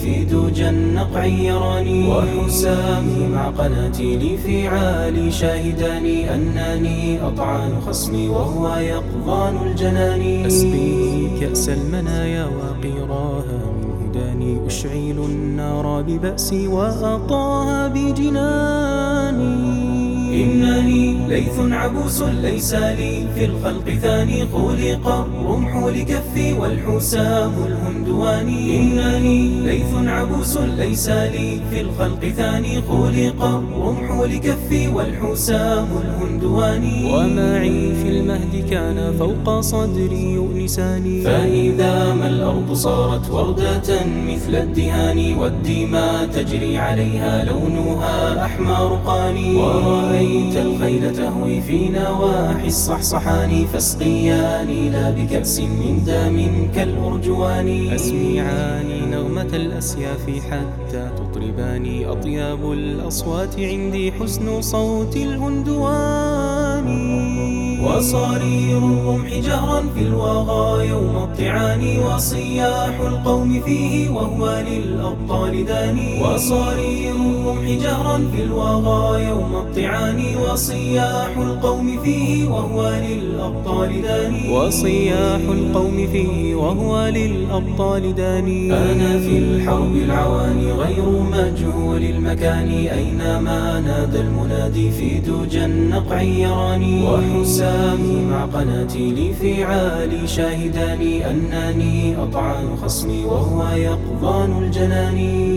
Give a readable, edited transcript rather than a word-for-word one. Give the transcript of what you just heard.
في دوجا النقع يراني، وحسامي مع قناتي لفعالي شاهداني أنني أطعن خصمي وهو يقظان الجنان. أسقي كأس المنايا وقيراها من هداني، أشعل النار ببأسي وأطاها بجناني. إنني ليث عبوس ليس لي في الخلق ثاني، خلق الرمح لكفي والحسام الهندواني. إنني ليث عبوس ليس لي في الخلق ثاني، خلق الرمح لكفي والحسام الهندواني. ومعي في المهد كان فوق صدري يؤنساني، فإذا ما الأرض صارت وردة مثل الدهان، والدماء تجري عليها لونها أحمر قاني، ورأيت الخيل تهوي في نواحي الصحصحان، فاسقياني لا بكأس من دم كالأرجوان. أسمعاني نغمة الأسياف حتى تطرباني، أطياب الأصوات عندي حسن صوت الهندوان. وصرير الرمح جهرا في الوغى يوم الطعان، وصياح القوم فيه وهو للأبطال داني. وصرير الرمح جهرا في الوغى يوم الطعان، وصياح القوم فيه وهو للأبطال داني. وصياح القوم فيه وهو للأبطال داني. أنا في الحرب العواني غير مجهول المكان، أينما نادى المنادي في دوجا النقع يراني، وحسامي مع قناتي لفعالي شاهداني أنني أطعن خصمي وهو يقظان الجنان.